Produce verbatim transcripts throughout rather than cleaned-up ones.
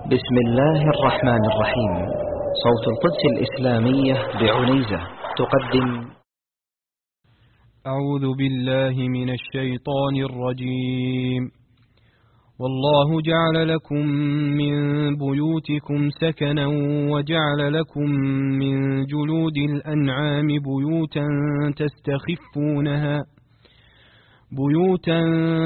بسم الله الرحمن الرحيم. صوت القدس الإسلامية بعنيزة تقدم. أعوذ بالله من الشيطان الرجيم. والله جعل لكم من بيوتكم سكنا وجعل لكم من جلود الأنعام بيوتا تستخفونها بيوتا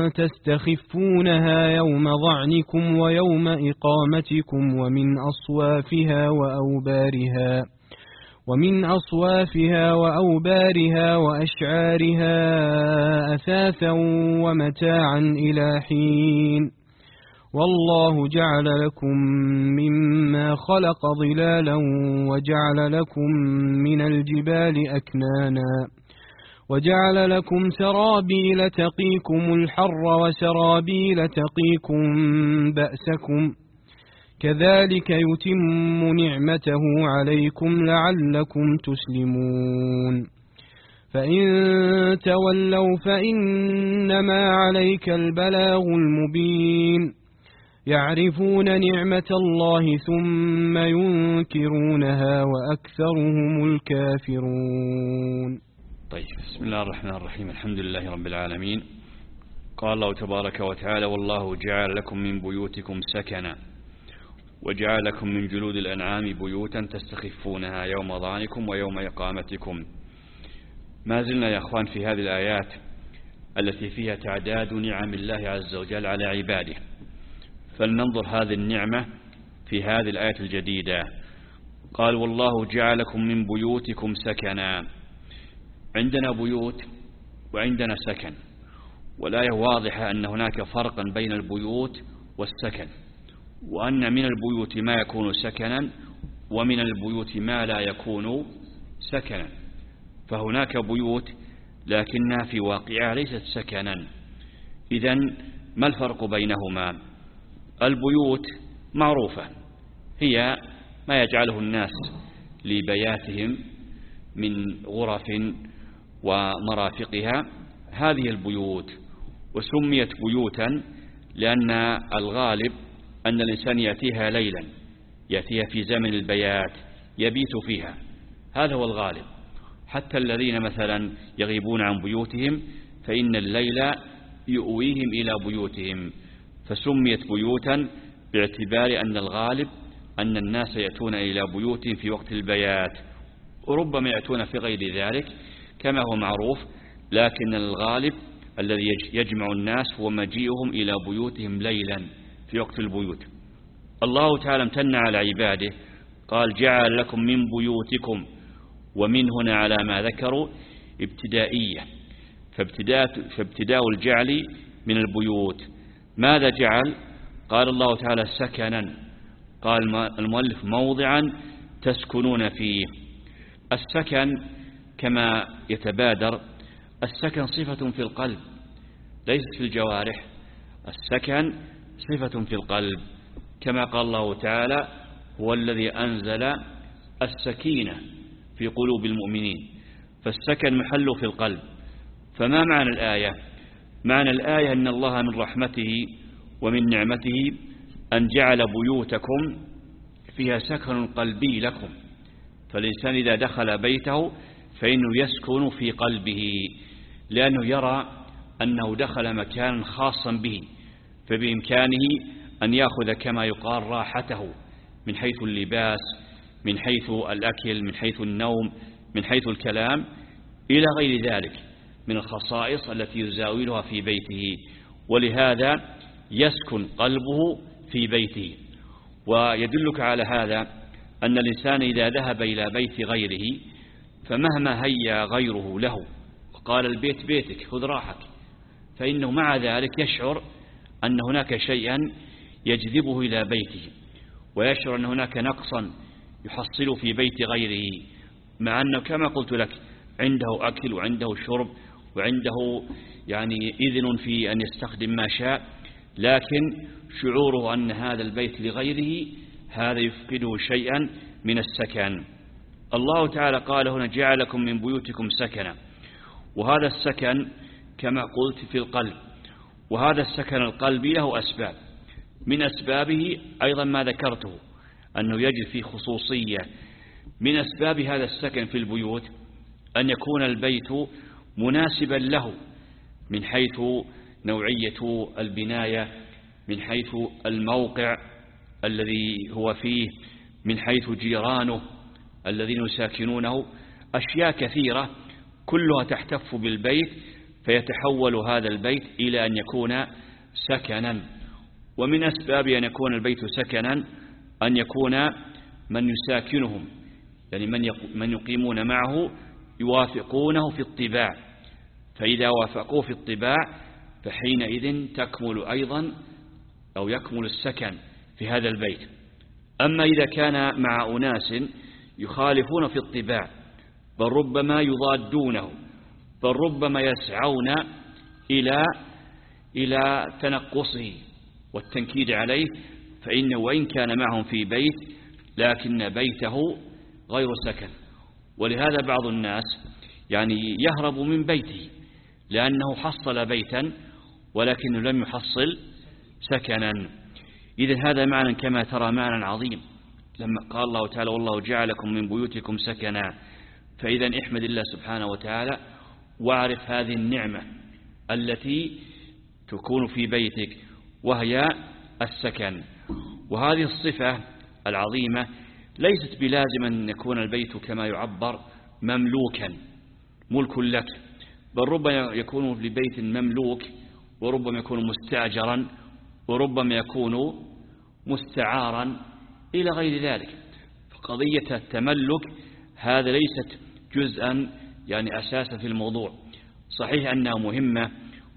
تستخفونها يوم ظعنكم ويوم إقامتكم ومن أصوافها وأوبارها ومن أصوافها وأوبارها وأشعارها أثاثا ومتاعا إلى حين. والله جعل لكم مما خلق ظلالا وجعل لكم من الجبال أكنانا وجعل لكم سرابيل تقيكم الحر وسرابيل تقيكم بأسكم كذلك يتم نعمته عليكم لعلكم تسلمون. فإن تولوا فإنما عليك البلاغ المبين. يعرفون نعمة الله ثم ينكرونها وأكثرهم الكافرون. طيب، بسم الله الرحمن الرحيم. الحمد لله رب العالمين. قال الله تبارك وتعالى: والله جعل لكم من بيوتكم سكنا وجعل لكم من جلود الأنعام بيوتا تستخفونها يوم ظعنكم ويوم إقامتكم. ما زلنا يا أخوان في هذه الآيات التي فيها تعداد نعم الله عز وجل على عباده، فلننظر هذه النعمة في هذه الآية الجديدة. قال: والله جعل لكم من بيوتكم سكنا. عندنا بيوت وعندنا سكن، والآية واضحة أن هناك فرقا بين البيوت والسكن، وأن من البيوت ما يكون سكنا ومن البيوت ما لا يكون سكنا. فهناك بيوت لكنها في واقعها ليست سكنا. إذن ما الفرق بينهما؟ البيوت معروفة، هي ما يجعله الناس لبياتهم من غرف ومرافقها، هذه البيوت، وسميت بيوتا لأن الغالب أن الإنسان يأتيها ليلا، يأتيها في زمن البيات، يبيت فيها، هذا هو الغالب. حتى الذين مثلا يغيبون عن بيوتهم فإن الليل يؤويهم إلى بيوتهم، فسميت بيوتا باعتبار أن الغالب أن الناس يأتون إلى بيوتهم في وقت البيات، وربما يأتون في غير ذلك كما هو معروف، لكن الغالب الذي يجمع الناس هو مجيئهم إلى بيوتهم ليلا في وقت البيوت. الله تعالى امتن على عباده، قال: جعل لكم من بيوتكم، ومن هنا على ما ذكروا ابتدائية، فابتداء, فابتداء الجعل من البيوت. ماذا جعل؟ قال الله تعالى: سكنا. قال المؤلف: موضعا تسكنون فيه. السكن كما يتبادر، السكن صفة في القلب ليست في الجوارح، السكن صفة في القلب، كما قال الله تعالى: هو الذي أنزل السكينة في قلوب المؤمنين. فالسكن محل في القلب. فما معنى الآية؟ معنى الآية أن الله من رحمته ومن نعمته أن جعل بيوتكم فيها سكن قلبي لكم، فالإنسان إذا دخل بيته فإنه يسكن في قلبه، لأنه يرى أنه دخل مكانا خاصا به، فبإمكانه أن يأخذ كما يقال راحته من حيث اللباس، من حيث الأكل، من حيث النوم، من حيث الكلام، إلى غير ذلك من الخصائص التي يزاولها في بيته، ولهذا يسكن قلبه في بيته. ويدلك على هذا أن الإنسان إذا ذهب إلى بيت غيره فمهما هيا غيره له وقال: البيت بيتك خذ راحك، فإنه مع ذلك يشعر أن هناك شيئا يجذبه إلى بيته، ويشعر أن هناك نقصا يحصل في بيت غيره، مع أنه كما قلت لك عنده أكل وعنده شرب وعنده يعني إذن في أن يستخدم ما شاء، لكن شعوره أن هذا البيت لغيره هذا يفقده شيئا من السكن. الله تعالى قال هنا: جعلكم من بيوتكم سكنا، وهذا السكن كما قلت في القلب، وهذا السكن القلبي له أسباب. من أسبابه أيضا ما ذكرته أنه يجد فيه خصوصية. من أسباب هذا السكن في البيوت أن يكون البيت مناسبا له من حيث نوعية البناية، من حيث الموقع الذي هو فيه، من حيث جيرانه الذين يساكنونه. أشياء كثيرة كلها تحتف بالبيت، فيتحول هذا البيت إلى أن يكون سكنا. ومن أسباب أن يكون البيت سكنا أن يكون من يساكنهم، يعني من من يقيمون معه يوافقونه في الطباع، فإذا وافقوه في الطباع فحينئذ تكمل أيضا أو يكمل السكن في هذا البيت. أما إذا كان مع أناس يخالفون في الطباع، بل ربما يضادونه، بل ربما يسعون إلى إلى تنقصه والتنكيد عليه، فإنه وإن كان معهم في بيت لكن بيته غير سكن. ولهذا بعض الناس يعني يهرب من بيته لأنه حصل بيتا ولكنه لم يحصل سكنا. إذن هذا معنى كما ترى معنى عظيم لما قال الله تعالى والله جعلكم من بيوتكم سكنا. فإذا احمد الله سبحانه وتعالى واعرف هذه النعمة التي تكون في بيتك وهي السكن. وهذه الصفة العظيمة ليست بلازم أن يكون البيت كما يعبر مملوكا ملك لك، بل ربما يكون لبيت مملوك، وربما يكون مستأجرا، وربما يكون مستعارا إلى غير ذلك. فقضية التملك هذا ليست جزءا يعني أساسا في الموضوع. صحيح أنها مهمة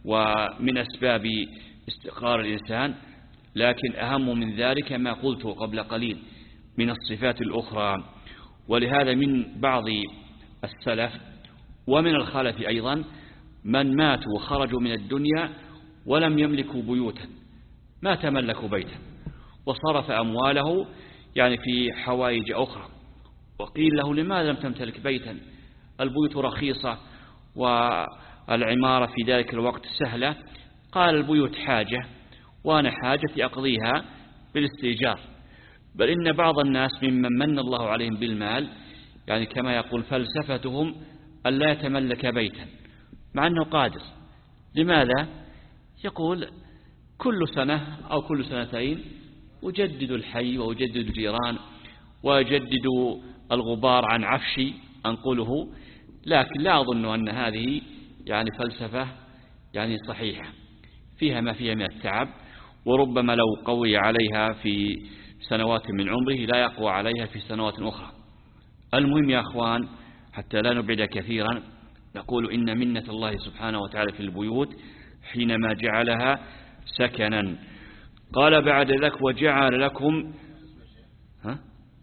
ومن أسباب استقرار الإنسان، لكن أهم من ذلك ما قلته قبل قليل من الصفات الأخرى. ولهذا من بعض السلف ومن الخلف أيضا من ماتوا وخرجوا من الدنيا ولم يملكوا بيوتا، ما تملكوا بيتا، وصرف أمواله يعني في حوائج أخرى. وقيل له لماذا لم تمتلك بيتا؟ البيوت رخيصة والعمارة في ذلك الوقت سهلة. قال البيوت حاجة، وأنا حاجتي أقضيها بالاستئجار. بل إن بعض الناس ممن من الله عليهم بالمال يعني كما يقول فلسفتهم أن لا يتملك بيتا مع أنه قادر. لماذا؟ يقول كل سنة أو كل سنتين أجدد الحي وأجدد الجيران وأجدد الغبار عن عفشي أنقله. لكن لا أظن أن هذه يعني فلسفة يعني صحيحة، فيها ما فيها من التعب، وربما لو قوي عليها في سنوات من عمره لا يقوى عليها في سنوات أخرى. المهم يا أخوان حتى لا نبعد كثيرا، نقول إن منة الله سبحانه وتعالى في البيوت حينما جعلها سكنا. قال بعد ذلك وجعل لكم ها؟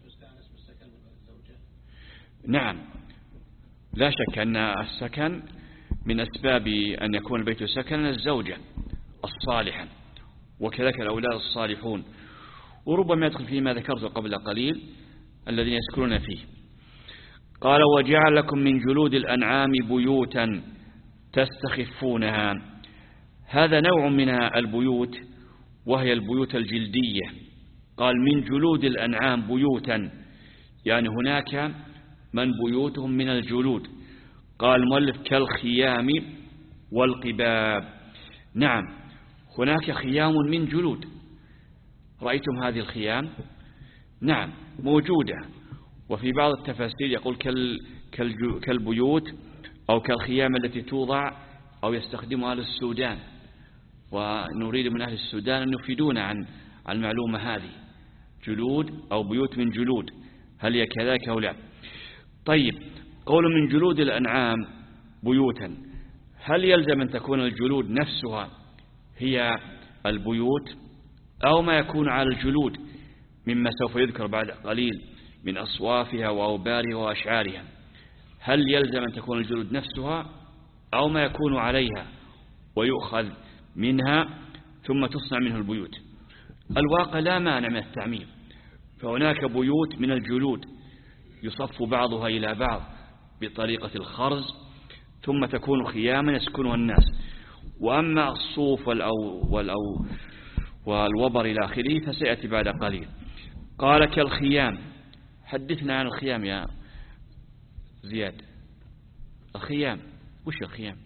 نعم، لا شك أن السكن من أسباب أن يكون البيت سكنا الزوجة الصالحة، وكذلك الأولاد الصالحون، وربما يدخل فيه ما ذكرته قبل قليل الذين يسكنون فيه. قال وجعل لكم من جلود الأنعام بيوتا تستخفونها. هذا نوع من البيوت وهي البيوت الجلدية. قال من جلود الأنعام بيوتا، يعني هناك من بيوتهم من الجلود. قال المؤلف كالخيام والقباب. نعم، هناك خيام من جلود. رأيتم هذه الخيام؟ نعم موجودة. وفي بعض التفاسير يقول كالبيوت أو كالخيام التي توضع أو يستخدمها أهل السودان، ونريد من أهل السودان أن يفيدون عن المعلومة هذه. جلود أو بيوت من جلود، هل هي كذلك أو لا؟ طيب، قول من جلود الأنعام بيوتا، هل يلزم أن تكون الجلود نفسها هي البيوت أو ما يكون على الجلود مما سوف يذكر بعد قليل من أصوافها وأوبارها وأشعارها؟ هل يلزم أن تكون الجلود نفسها أو ما يكون عليها ويؤخذ منها ثم تصنع منه البيوت؟ الواقع لا مانع من التعميم، فهناك بيوت من الجلود يصف بعضها إلى بعض بطريقة الخرز ثم تكون خياما يسكنها الناس. وأما الصوف والأو والأو والوبر إلى آخره، فسيأتي بعد قليل. قال كالخيام. حدثنا عن الخيام يا زياد. الخيام وش الخيام؟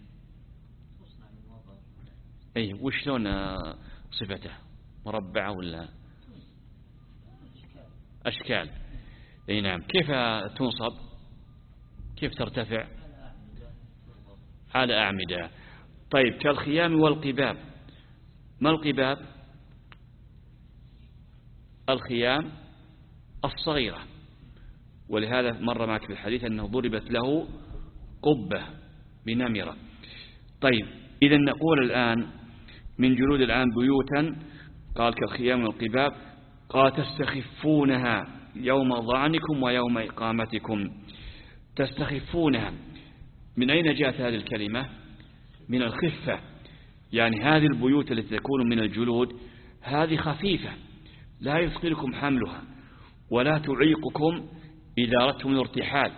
أي وش لون صفته؟ مربعة ولا أشكال؟ أي نعم. كيف تنصب؟ كيف ترتفع؟ على أعمدة. طيب كالخيام والقباب. ما القباب؟ الخيام الصغيرة، ولهذا مر معك في الحديث أنه ضربت له قبة بنمرة. طيب إذا نقول الآن من جلود الآن بيوتا، قال كالخيام والقباب، قال تستخفونها يوم ظعنكم ويوم إقامتكم. تستخفونها، من أين جاءت هذه الكلمة؟ من الخفة، يعني هذه البيوت التي تكون من الجلود هذه خفيفة لا يثقلكم حملها ولا تعيقكم إذا أردتم الارتحال.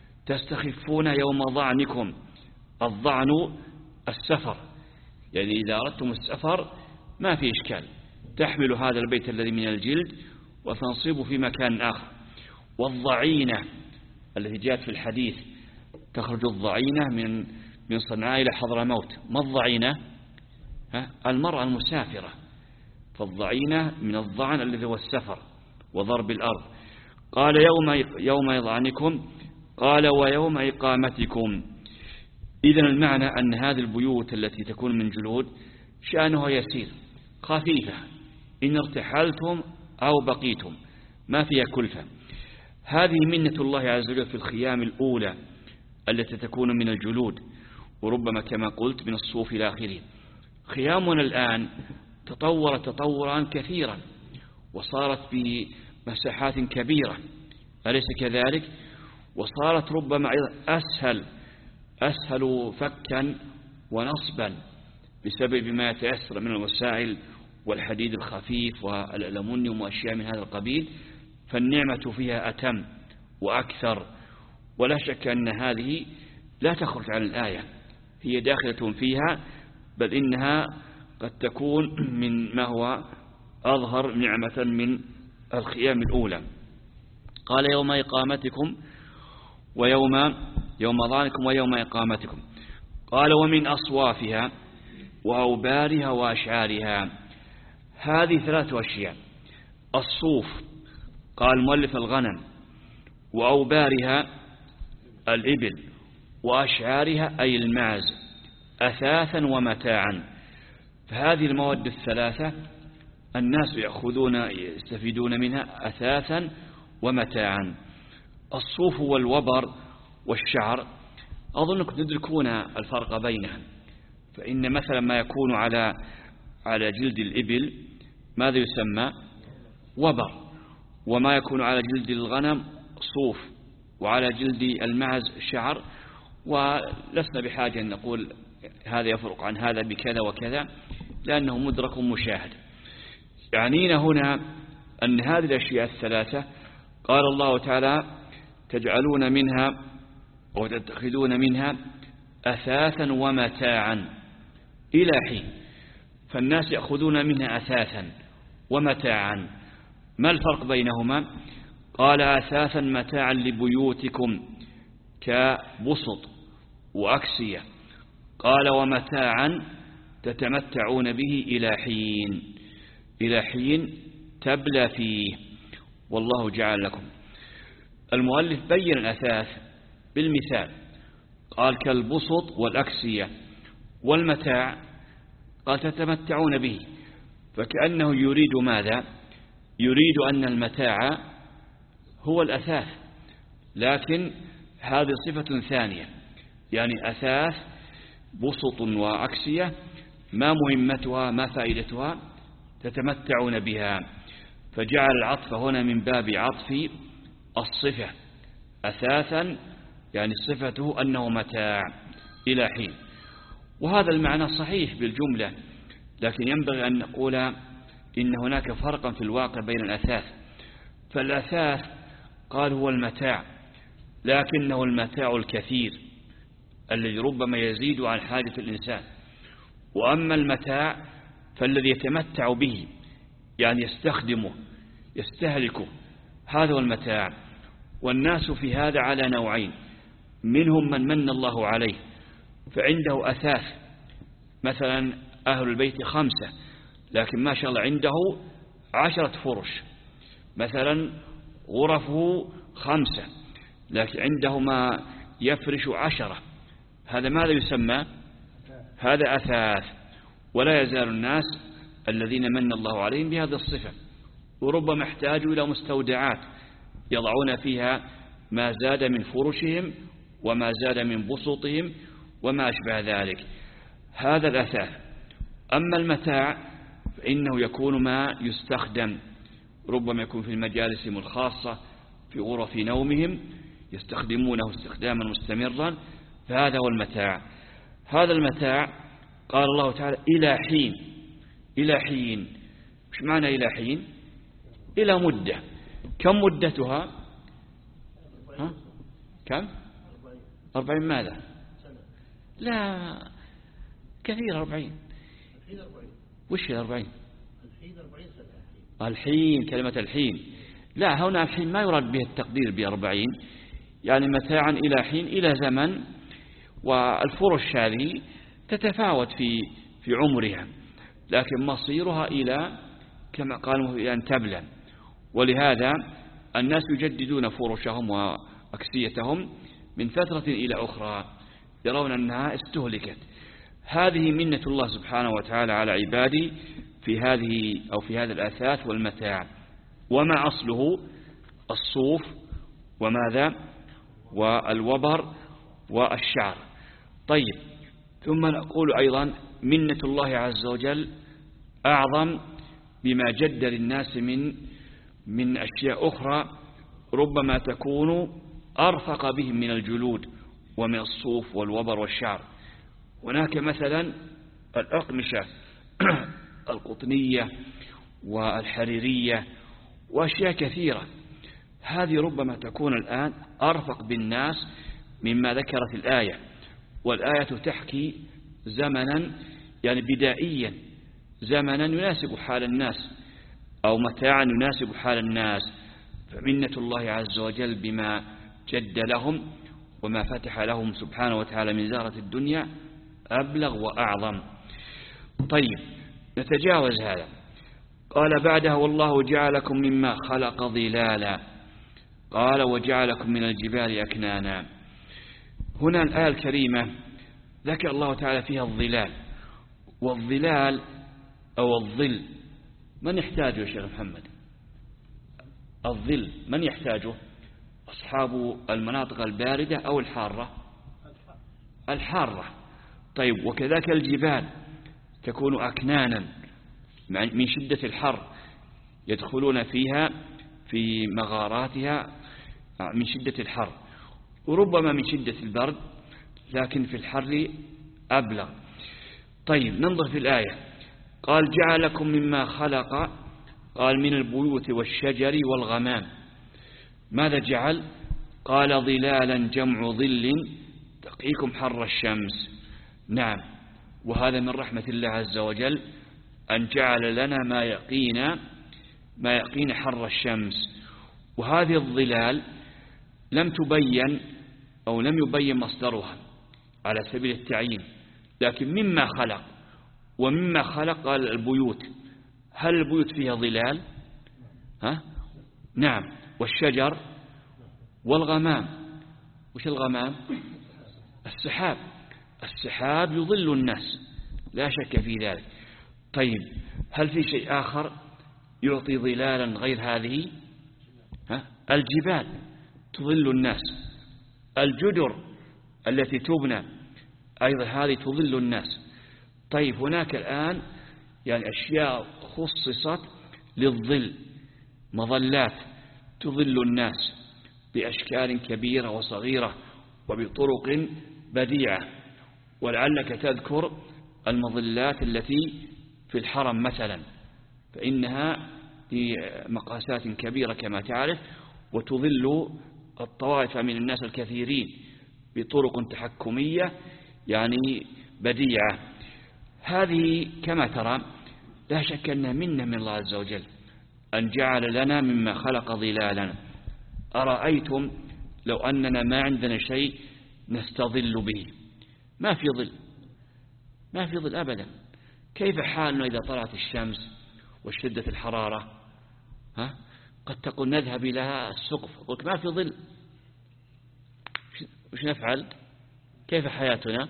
تستخفون يوم ظعنكم. الظعن السفر، يعني إذا أردتم السفر ما في إشكال، تحمل هذا البيت الذي من الجلد وتنصب في مكان آخر. والضعينة التي جاءت في الحديث، تخرج الضعينة من من صنعاء إلى حضرموت. ما الضعينة؟ المرأة المسافرة. فالضعينة من الضعن الذي هو السفر وضرب الأرض. قال يوم يوم يضعنكم، قال ويوم إقامتكم. إذن المعنى أن هذه البيوت التي تكون من جلود شأنها يسير خفيفة، إن ارتحلتم أو بقيتم ما فيها كلفة. هذه منة الله عز وجل في الخيام الأولى التي تكون من الجلود، وربما كما قلت من الصوف إلى آخره. خيامنا الآن تطورت تطورا كثيرا وصارت بمساحات كبيرة، أليس كذلك؟ وصارت ربما أسهل أسهل فكا ونصبا بسبب ما يتأثر من الوسائل والحديد الخفيف والألمنيوم وأشياء من هذا القبيل، فالنعمة فيها أتم وأكثر. ولا شك أن هذه لا تخرج عن الآية، هي داخلة فيها، بل إنها قد تكون من ما هو أظهر نعمة من الخيام الأولى. قال يوم إقامتكم ويوم يوم ظعنكم ويوم إقامتكم. قال ومن أصوافها وأوبارها وأشعارها. هذه ثلاث أشياء. الصوف قال مؤلف الغنم، وأوبارها الإبل، وأشعارها أي المعز، أثاثا ومتاعا. فهذه المواد الثلاثة الناس يأخذون يستفيدون منها أثاثا ومتاعا. الصوف والوبر والشعر أظنكم تدركون الفرق بينها. فإن مثلا ما يكون على على جلد الإبل ماذا يسمى؟ وبر، وما يكون على جلد الغنم صوف، وعلى جلد المعز شعر. ولسنا بحاجة أن نقول هذا يفرق عن هذا بكذا وكذا، لأنه مدرك مشاهد. يعنينا هنا أن هذه الأشياء الثلاثة قال الله تعالى تجعلون منها وتتخذون منها أثاثا ومتاعا إلى حين. فالناس يأخذون منها أثاثا ومتاعا. ما الفرق بينهما؟ قال أثاثا متاعا لبيوتكم كبسط وأكسية. قال ومتاعا تتمتعون به إلى حين، إلى حين تبلى فيه والله جعل لكم. المؤلف بين الأثاث بالمثال، قال كالبسط والأكسية. والمتاع قال تتمتعون به، فكأنه يريد ماذا؟ يريد أن المتاع هو الأثاث، لكن هذه صفة ثانية، يعني أثاث بسط وأكسية ما مهمتها ما فائدتها؟ تتمتعون بها. فجعل العطف هنا من باب عطف الصفة، أثاثا يعني صفته أنه متاع إلى حين. وهذا المعنى صحيح بالجملة، لكن ينبغي أن نقول إن هناك فرقا في الواقع بين الأثاث. فالأثاث قال هو المتاع، لكنه المتاع الكثير الذي ربما يزيد عن حاجة الإنسان. وأما المتاع فالذي يتمتع به يعني يستخدمه يستهلكه. هذا هو المتاع. والناس في هذا على نوعين: منهم من من الله عليه فعنده أثاث، مثلا أهل البيت خمسة لكن ما شاء الله عنده عشرة فرش، مثلا غرفه خمسة لكن عنده ما يفرش عشرة، هذا ماذا يسمى؟ هذا أثاث. ولا يزال الناس الذين من الله عليهم بهذه الصفة، وربما احتاجوا إلى مستودعات يضعون فيها ما زاد من فرشهم وما زاد من بسطهم وما أشبه ذلك. هذا الأثاث. أما المتاع فإنه يكون ما يستخدم، ربما يكون في مجالسهم الخاصة، في غرف نومهم يستخدمونه استخداما مستمرا، فهذا هو المتاع. هذا المتاع قال الله تعالى إلى حين. إلى حين مش معنى إلى حين؟ إلى مدة. كم مدتها؟ ها؟ كم؟ أربعين ماذا؟ لا كثير أربعين. وش الأربعين؟ الحين، كلمة الحين. لا، هنا الحين ما يراد به التقدير بأربعين، يعني متاعا إلى حين، إلى زمن. والفرش هذه تتفاوت في في عمرها، لكن مصيرها إلى كما قالوا إلى أن تبلى. ولهذا الناس يجددون فرشهم وأكسيتهم من فترة إلى أخرى، يرون أنها استهلكت. هذه منة الله سبحانه وتعالى على عباده في هذه أو في هذا الأثاث والمتاع. وما أصله؟ الصوف وماذا؟ والوبر والشعر. طيب، ثم نقول أيضا منة الله عز وجل أعظم بما جد للناس من من أشياء أخرى ربما تكون أرفق بهم من الجلود ومن الصوف والوبر والشعر. هناك مثلا الأقمشة القطنية والحريرية وأشياء كثيرة، هذه ربما تكون الآن أرفق بالناس مما ذكرت الآية. والآية تحكي زمنا يعني بدائيا، زمنا يناسب حال الناس أو متاعا يناسب حال الناس. فمنة الله عز وجل بما جد لهم وما فتح لهم سبحانه وتعالى من زهرة الدنيا أبلغ وأعظم. طيب، نتجاوز هذا. قال بعدها والله جعلكم مما خلق ظلالا. قال وجعلكم من الجبال أكنانا. هنا الآية الكريمة ذكر الله تعالى فيها الظلال. والظلال أو الظل من يحتاجه يا شيخ محمد؟ الظل من يحتاجه؟ أصحاب المناطق الباردة أو الحارة؟ الحارة. طيب، وكذلك الجبال تكون أكنانا من شدة الحر، يدخلون فيها في مغاراتها من شدة الحر، وربما من شدة البرد، لكن في الحر أبلغ. طيب، ننظر في الآية. قال جعلكم مما خلق، قال من البيوت والشجر والغمام. ماذا جعل؟ قال ظلالا جمع ظل تقيكم حر الشمس. نعم، وهذا من رحمة الله عز وجل أن جعل لنا ما يقينا ما يقين حر الشمس. وهذه الظلال لم تبين أو لم يبين مصدرها على سبيل التعيين، لكن مما خلق. ومما خلق البيوت. هل البيوت فيها ظلال؟ ها؟ نعم. والشجر والغمام. وش الغمام؟ السحاب. السحاب يظل الناس لا شك في ذلك. طيب، هل في شيء آخر يعطي ظلالا غير هذه؟ ها؟ الجبال تظل الناس. الجدر التي تبنى أيضا هذه تظل الناس. طيب، هناك الآن يعني أشياء خصصت للظل، مظلات تظل الناس بأشكال كبيرة وصغيرة وبطرق بديعة. ولعلك تذكر المظلات التي في الحرم مثلا، فإنها في مقاسات كبيرة كما تعرف، وتظل الطوائف من الناس الكثيرين بطرق تحكمية يعني بديعة. هذه كما ترى لا شك أنها منة من الله عز وجل أن جعل لنا مما خلق ظلالا. أرأيتم لو أننا ما عندنا شيء نستظل به، ما في ظل، ما في ظل أبدا. كيف حالنا إذا طلعت الشمس وشدة الحرارة؟ ها؟ قد تقول نذهب إلى السقف، قلت ما في ظل، وش نفعل؟ كيف حياتنا؟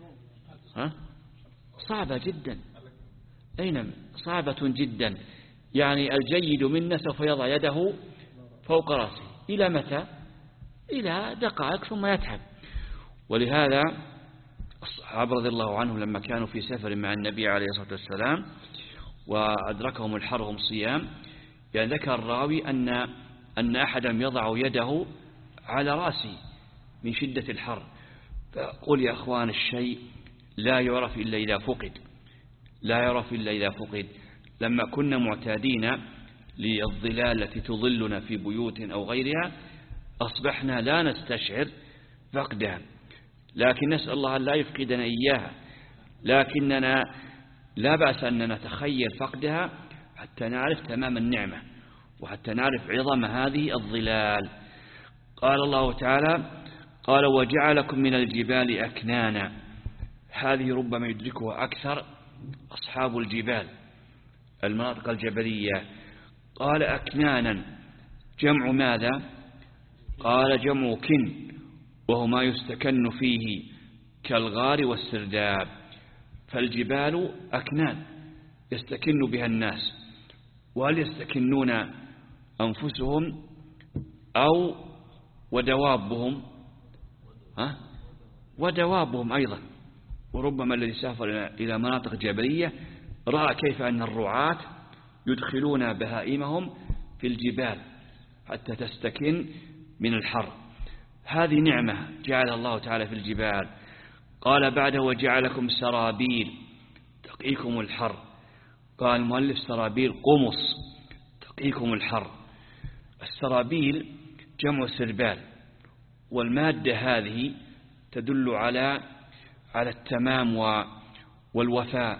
ها؟ صعبة جدا. أين صعبة جدا. يعني الجيد منا سوف يضع يده فوق رأسه إلى متى؟ إلى دقائق ثم يتعب. ولهذا الصحابة رضي الله عنهم لما كانوا في سفر مع النبي عليه الصلاة والسلام وأدركهم الحر وهم صيام، يعني ذكر الراوي أن أن أحدهم يضع يده على رأسه من شدة الحر. فقل يا أخوان الشيء لا يعرف إلا إذا فقد، لا يعرف إلا إذا فقد. لما كنا معتادين للظلال التي تظلنا في بيوت أو غيرها أصبحنا لا نستشعر فقدها، لكن نسأل الله لا يفقدنا إياها، لكننا لا بأس أن نتخيل فقدها حتى نعرف تمام النعمة وحتى نعرف عظم هذه الظلال. قال الله تعالى قال وجعلكم من الجبال أكنانا. هذه ربما يدركها أكثر أصحاب الجبال، المناطق الجبلية. قال أكنانا جمع ماذا؟ قال جمع كن، وهو ما يستكن فيه كالغار والسرداب. فالجبال أكنان يستكن بها الناس. وهل يستكنون أنفسهم أو ودوابهم؟ ها؟ ودوابهم أيضا. وربما الذي سافر إلى مناطق جبلية رأى كيف أن الرعاة يدخلون بهائمهم في الجبال حتى تستكن من الحر. هذه نعمة جعل الله تعالى في الجبال. قال بعده وجعلكم سرابيل تقيكم الحر. قال المؤلف سرابيل قمص تقيكم الحر. السرابيل جمع سربال، والمادة هذه تدل على على التمام والوفاء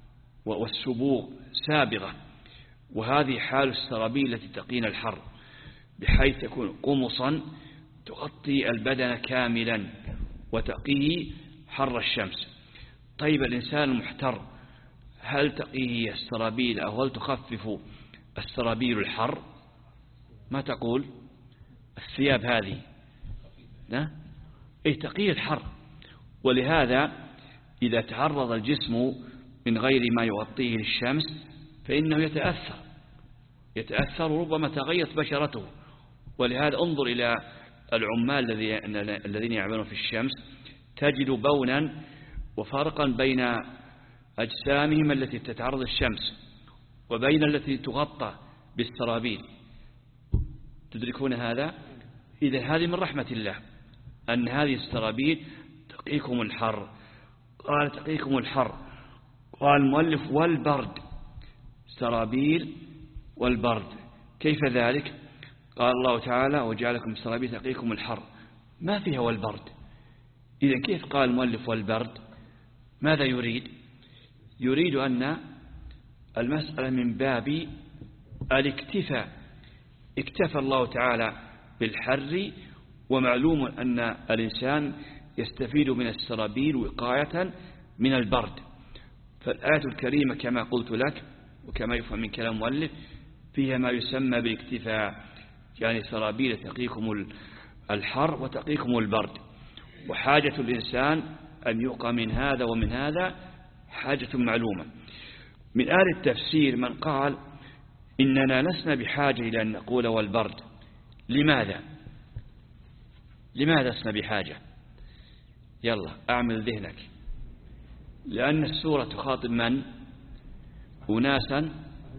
والسبوغ سابغة. وهذه حال السرابيل التي تقينا الحر، بحيث تكون قمصا تغطي البدن كاملا وتقيه حر الشمس. طيب الإنسان المحتر هل تقيه السرابيل أو هل تخفف السرابيل الحر؟ ما تقول الثياب هذه لا إيه تقيه الحر. ولهذا إذا تعرض الجسم من غير ما يغطيه الشمس فإنه يتأثر يتأثر ربما تغيرت بشرته. ولهذا انظر إلى العمال الذين يعملون في الشمس، تجد بونا وفرقا بين أجسامهم التي تتعرض الشمس وبين التي تغطى بالسرابيل. تدركون هذا؟ إذا هذه من رحمة الله أن هذه السرابيل تقيكم الحر. قال تقيكم الحر. قال المؤلف والبرد، سرابيل والبرد. كيف ذلك؟ قال الله تعالى وجعلكم سرابيل تقيكم الحر، ما فيها والبرد. إذا كيف قال المؤلف والبرد؟ ماذا يريد؟ يريد أن المسألة من باب الاكتفاء. اكتفى الله تعالى بالحر، ومعلوم أن الإنسان يستفيد من السرابيل وقاية من البرد. فالآية الكريمة كما قلت لك وكما يفهم من كلام المؤلف فيها ما يسمى بالاكتفاء، يعني سرابيل تقيكم الحر وتقيكم البرد. وحاجة الإنسان أن يقى من هذا ومن هذا حاجة معلومة. من أهل التفسير من قال إننا لسنا بحاجة إلى أن نقول والبرد. لماذا؟ لماذا لسنا بحاجة؟ يلا أعمل ذهنك. لأن السورة تخاطب من؟ أناسا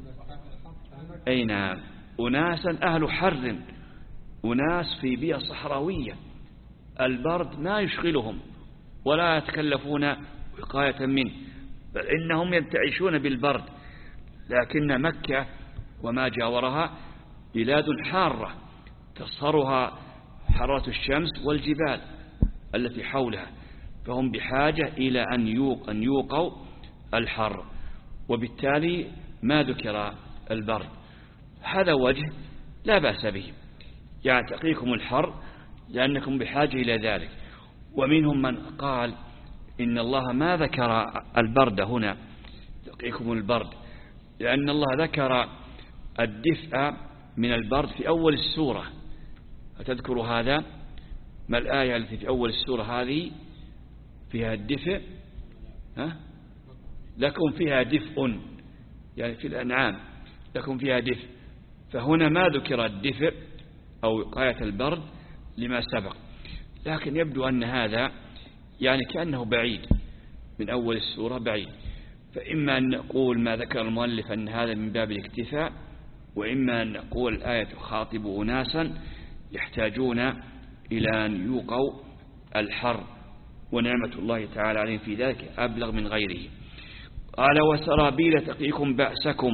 أين؟ أناسا أهل حر، أناس في بيئة صحراوية، البرد ما يشغلهم ولا يتكلفون وقاية منه، بل إنهم ينتعشون بالبرد. لكن مكة وما جاورها بلاد حارة تصهرها حرارة الشمس والجبال التي حولها، فهم بحاجة إلى أن يوق أن يوقوا الحر. وبالتالي ما ذكر البرد. هذا وجه لا بأس به، يعني تقيكم الحر لأنكم بحاجة إلى ذلك. ومنهم من قال إن الله ما ذكر البرد هنا تقيكم البرد لأن الله ذكر الدفء من البرد في أول السورة. أتذكر هذا؟ ما الآية التي في أول السورة هذه فيها الدفء؟ ها؟ لكم فيها دفء، يعني في الأنعام لكم فيها دفء. فهنا ما ذكر الدفء أو وقاية البرد لما سبق، لكن يبدو أن هذا يعني كأنه بعيد من أول السورة بعيد. فإما أن نقول ما ذكر المؤلف أن هذا من باب الاكتفاء، وإما أن نقول الآية تخاطب أناسا يحتاجون إلى أن يوقوا الحر، ونعمة الله تعالى عليهم في ذلك أبلغ من غيره. قال وسرابيل تقيكم بأسكم.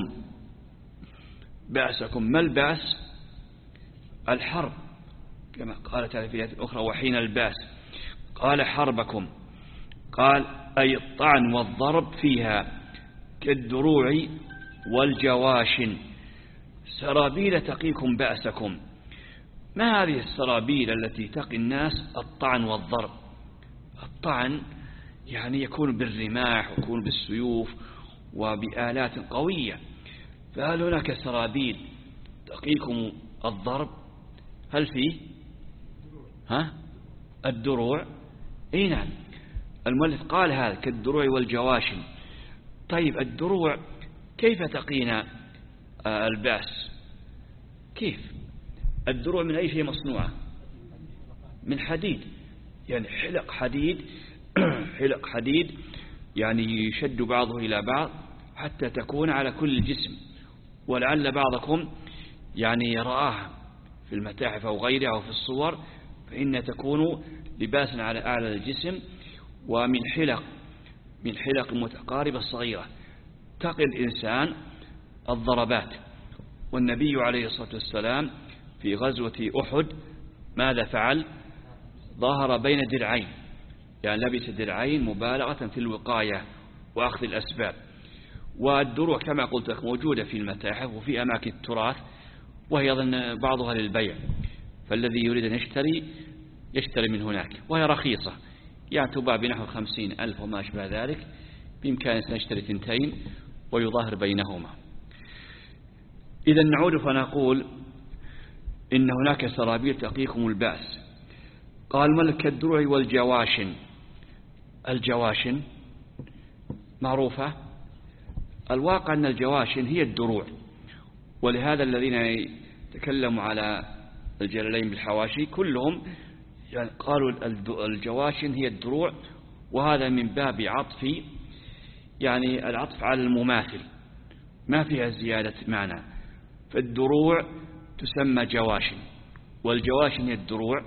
بأسكم ما البأس؟ الحرب، كما قال تعالى في آية أخرى وحين الباس. قال حربكم، قال أي الطعن والضرب فيها كالدروع والجواشن. سرابيل تقيكم بأسكم، ما هذه السرابيل التي تقي الناس الطعن والضرب؟ الطعن يعني يكون بالرماح ويكون بالسيوف وبآلات قوية، فهل هناك سرابيل تقيكم الضرب؟ هل فيه ها الدروع؟ اي نعم، المؤلف قال هذا كالدروع والجواشن. طيب الدروع كيف تقينا البأس؟ كيف؟ الدروع من أي شيء مصنوعة؟ من حديد، يعني حلق حديد حلق حديد يعني يشد بعضه إلى بعض حتى تكون على كل الجسم. ولعل بعضكم يعني رآها في المتاحف أو غيرها أو في الصور، فإن تكون لباسا على أعلى الجسم ومن حلق من حلق متقاربة صغيرة تقي الإنسان الضربات. والنبي عليه الصلاة والسلام في غزوة أحد ماذا فعل؟ ظهر بين درعين، يعني لبس درعين مبالغة في الوقاية وأخذ الأسباب. والدروع كما قلت لك موجودة في المتاحف وفي أماكن التراث، وهي أظن بعضها للبيع، فالذي يريد أن يشتري يشتري من هناك، وهي رخيصة يعني تباع بنحو خمسين ألف وما أشبه ذلك، بإمكانه أن يشتري ثنتين ويظاهر بينهما. إذا نعود فنقول إن هناك سرابيل تقيكم البأس. قال ملك الدروع والجواشن. الجواشن معروفة، الواقع أن الجواشن هي الدروع، ولهذا الذين يتكلموا على الجلالين بالحواشي كلهم يعني قالوا الجواشن هي الدروع، وهذا من باب عطف يعني العطف على المماثل ما فيها زيادة معنى. فالدروع تسمى جواشن والجواشن هي الدروع.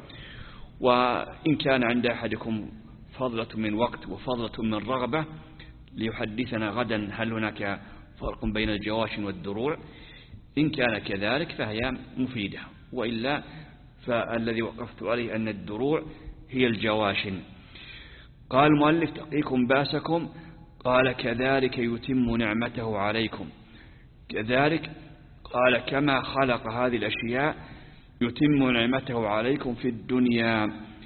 وإن كان عند أحدكم فضلة من وقت وفضلة من رغبة ليحدثنا غدا هل هناك فرق بين الجواشن والدروع، إن كان كذلك فهي مفيدة، وإلا فالذي وقفت عليه أن الدروع هي الجواشن. قال المؤلف تقيكم باسكم، قال كذلك يتم نعمته عليكم. كذلك قال كما خلق هذه الأشياء يتم نعمته عليكم في الدنيا،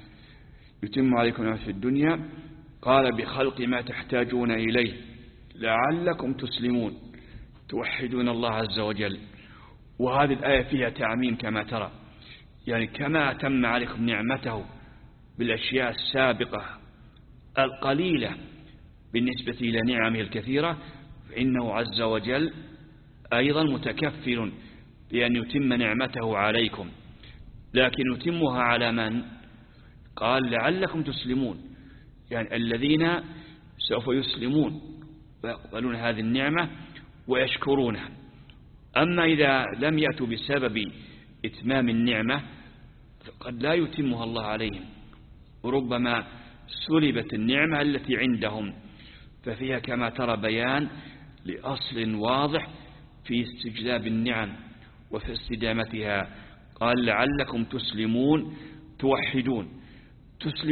يتم عليكم نعمته في الدنيا. قال بخلق ما تحتاجون إليه لعلكم تسلمون، توحدون الله عز وجل. وهذه الآية فيها تعميم كما ترى، يعني كما أتم عليكم نعمته بالأشياء السابقة القليلة بالنسبة إلى نعمه الكثيرة، فإنه عز وجل أيضا متكفل بأن يتم نعمته عليكم، لكن يتمها على من؟ قال لعلكم تسلمون، يعني الذين سوف يسلمون ويقبلون هذه النعمة ويشكرونها. أما إذا لم يأتوا بسبب إتمام النعمة فقد لا يتمها الله عليهم، وربما سلبت النعمة التي عندهم. ففيها كما ترى بيان لأصل واضح في استجلاب النعم وفي استدامتها. قال لعلكم تسلمون توحدون.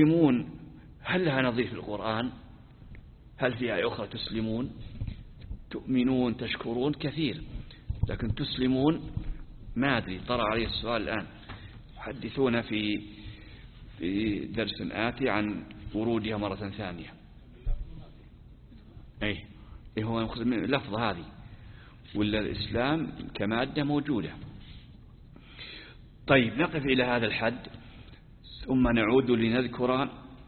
تسلمون هل لها نظير في القرآن؟ هل فيها أخرى تسلمون؟ تؤمنون تشكرون كثير، لكن تسلمون ما أدري، طرأ عليه السؤال الآن. حدثونا في في درس آتي عن ورودها مرة ثانية. أي إيه هو يأخذ من اللفظة هذه، ولا الإسلام كمادة موجودة. طيب نقف إلى هذا الحد، ثم نعود لنذكر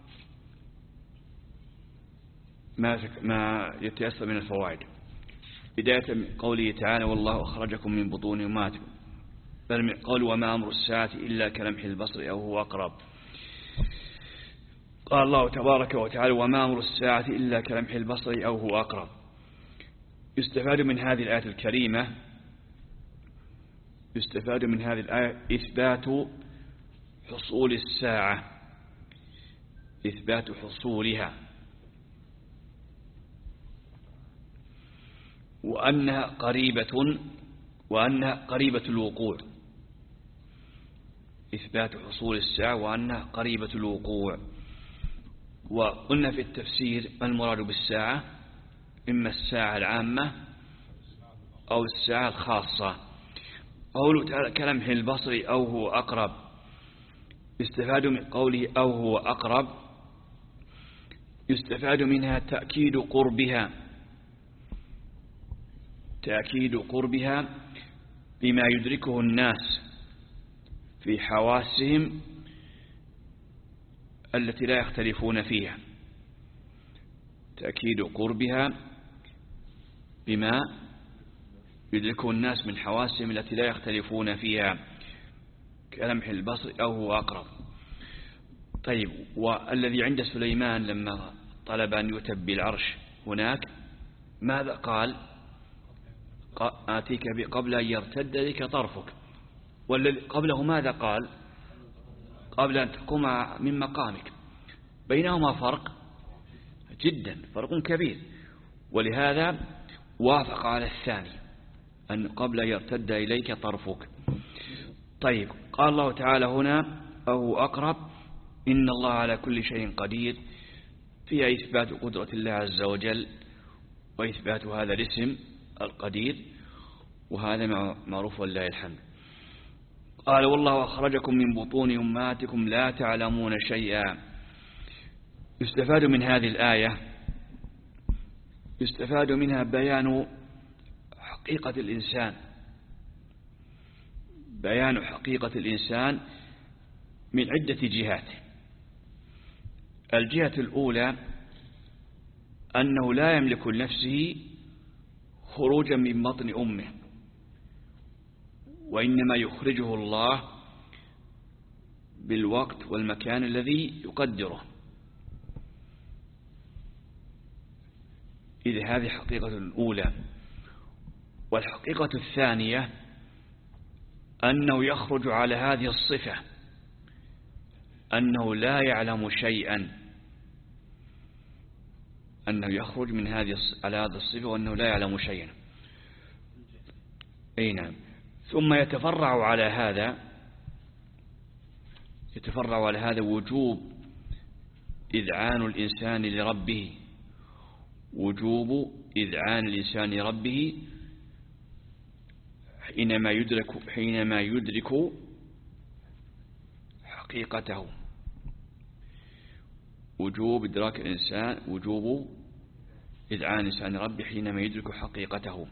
ما ما يتيسر من الفوائد. بداية من قوله تعالى والله أخرجكم من بطون أمهاتكم، بل من قول وما أمر الساعة إلا كلمح البصر أو هو أقرب. قال الله تبارك وتعالى وما أمر الساعة إلا كلمح البصر أو هو أقرب. يستفاد من هذه الآية الكريمة يستفاد من هذه الآية إثبات حصول الساعة، إثبات حصولها، وأنها قريبة وأنها قريبة الوقوع. إثبات حصول الساعة وأنها قريبة الوقوع. وقلنا في التفسير ما المراد بالساعة، إما الساعة العامة أو الساعة الخاصة. قوله تعالى كلمح البصر أو هو أقرب، يستفاد من قوله أو هو أقرب، يستفاد منها تأكيد قربها، تأكيد قربها بما يدركه الناس في حواسهم التي لا يختلفون فيها، تأكيد قربها بما يدركه الناس من حواسهم التي لا يختلفون فيها كلمح البصر أو هو أقرب. طيب، والذي عند سليمان لما طلب أن يتب بالعرش هناك ماذا قال؟ آتيك قبل أن يرتد إليك طرفك. والذي قبله ماذا قال؟ قبل أن تقوم من مقامك. بينهما فرق جدا، فرق كبير، ولهذا وافق على الثاني أن قبل أن يرتد إليك طرفك. طيب، قال الله تعالى هنا أو أقرب، إن الله على كل شيء قدير، فيها إثبات قدرة الله عز وجل وإثبات هذا الاسم القدير، وهذا معروف ولله الحمد. قال والله أخرجكم من بطون أمهاتكم لا تعلمون شيئا. يستفاد من هذه الآية يستفاد منها بيان حقيقة الإنسان، بيان حقيقة الإنسان من عدة جهات. الجهة الأولى أنه لا يملك لنفسه خروجا من بطن أمه، وإنما يخرجه الله بالوقت والمكان الذي يقدره. إذا هذه حقيقة الأولى. والحقيقة الثانية أنه يخرج على هذه الصفة، أنه لا يعلم شيئا، أنه يخرج من هذه على هذه الصفة وأنه لا يعلم شيئا. أي نعم. ثم يتفرع على هذا يتفرع على هذا وجوب إذعان الإنسان لربه، وجوب إذعان الإنسان لربه حينما يدرك حينما يدرك حقيقته. وجوب إدراك الإنسان وجوب إذعان الإنسان لربه حينما يدرك حقيقته.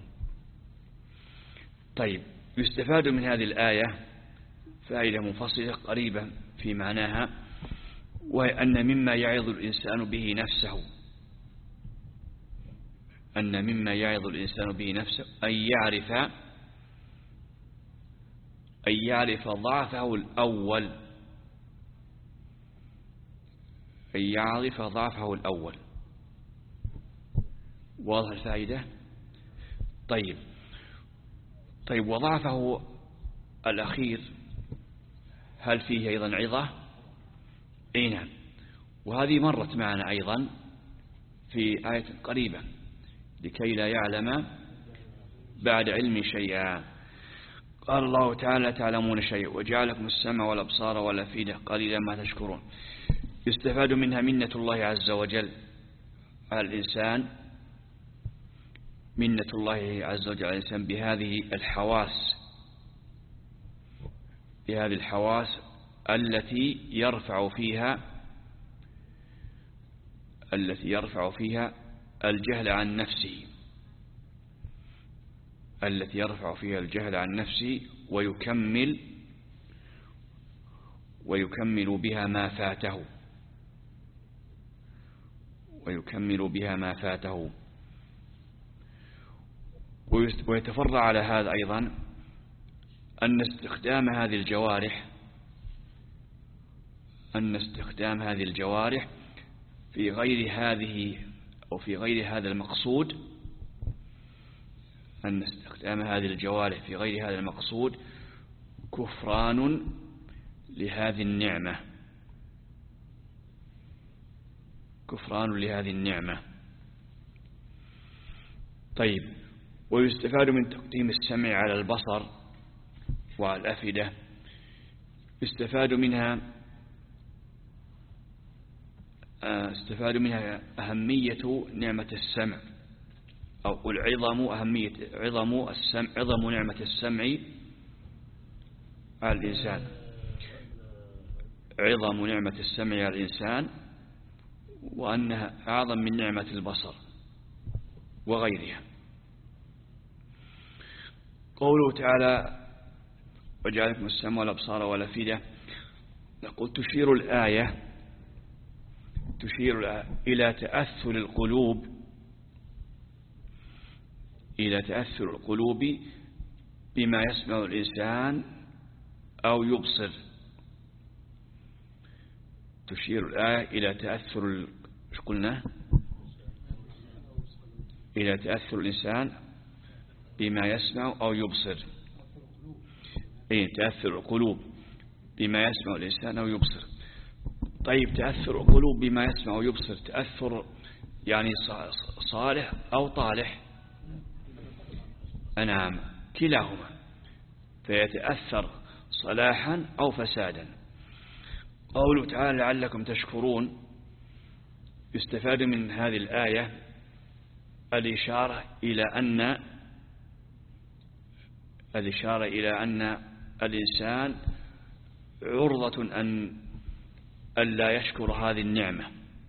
طيب، يستفاد من هذه الآية فائدة منفصلة قريبة في معناها، وهي أن مما يعظ الإنسان به نفسه أن مما يعظ الإنسان به نفسه أن يعرف أن يعرف ضعفه الأول أن يعرف ضعفه الأول. واضح الفائدة؟ طيب طيب وضعفه الأخير هل فيه أيضا عظة؟ أي نعم، وهذه مرت معنا أيضا في آية قريبة، لكي لا يعلم بعد علم شيئا. قال الله تعالى تعلمون شيئا وجعلكم السمع والأبصار والأفئدة قليلا ما تشكرون. يستفاد منها منة الله عز وجل على الإنسان منة الله عز وجل على الإنسان بهذه الحواس بهذه الحواس التي يرفع فيها التي يرفع فيها الجهل عن نفسه التي يرفع فيها الجهل عن نفسه ويكمل ويكمل بها ما فاته ويكمل بها ما فاته ويتفرع على هذا أيضا أن استخدام هذه الجوارح أن استخدام هذه الجوارح في غير هذه أو في غير هذا المقصود أن استخدام هذه الجوارح في غير هذا المقصود كفران لهذه النعمة كفران لهذه النعمة. طيب، ويستفاد من تقديم السمع على البصر وعلى الأفئدة استفاد منها استفاد منها أهمية نعمة السمع أو العظم أهمية عظم السمع عظم نعمة السمع على الإنسان عظم نعمة السمع على الإنسان وأنها أعظم من نعمة البصر وغيرها. قوله تعالى وجعلكم السمع والأبصار والأفئدة، نقول تشير الآية تشير إلى تأثر القلوب إلى تأثر القلوب بما يسمع الإنسان أو يبصر. تشير الآية إلى تأثر قلنا إلى تأثر الإنسان بما يسمع أو يبصر. إيه، تأثر القلوب بما يسمع الإنسان أو يبصر. طيب، تأثر القلوب بما يسمع أو يبصر تأثر يعني صالح أو طالح؟ نعم، كلاهما، فيتأثر صلاحا أو فسادا. قوله تعالى لعلكم تشكرون، يستفاد من هذه الآية الإشارة إلى أن الإشارة إلى أن الإنسان عرضة أن ألا يشكر هذه النعمة.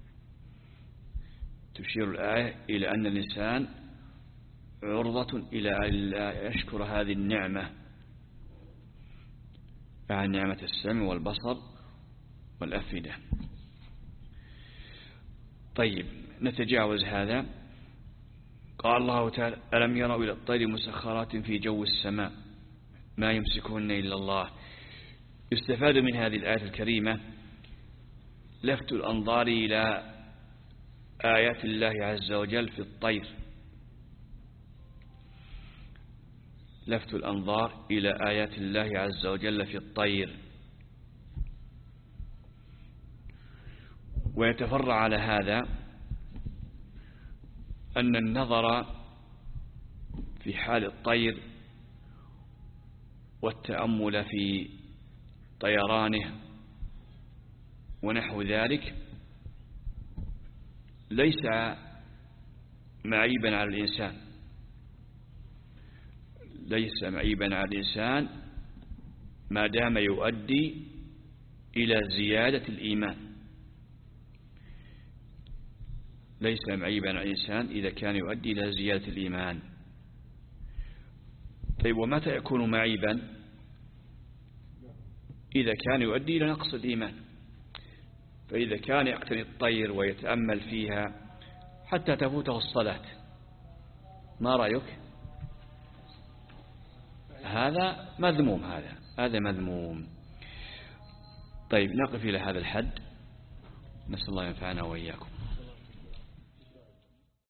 تشير الآية إلى أن الإنسان عرضة إلى ألا يشكر هذه النعمة، عن نعمة السمع والبصر والأفئدة. طيب، نتجاوز هذا. قال الله تعالى ألم يروا إلى الطير مسخرات في جو السماء ما يمسكهن إلا الله. يستفاد من هذه الآية الكريمة لفت الأنظار إلى آيات الله عز وجل في الطير لفت الأنظار إلى آيات الله عز وجل في الطير ويتفرع على هذا أن النظر في حال الطير والتأمل في طيرانه ونحو ذلك ليس معيبا على الإنسان ليس معيبا على الإنسان ما دام يؤدي إلى زيادة الإيمان. ليس معيبا على الإنسان إذا كان يؤدي إلى زيادة الإيمان. طيب، ومتى يكون معيبا؟ إذا كان يؤدي إلى نقص الإيمان. فإذا كان يقتني الطير ويتأمل فيها حتى تفوته الصلاة، ما رأيك؟ هذا مذموم هذا هذا مذموم. طيب، نقف إلى هذا الحد. نسأل الله ينفعنا وإياكم.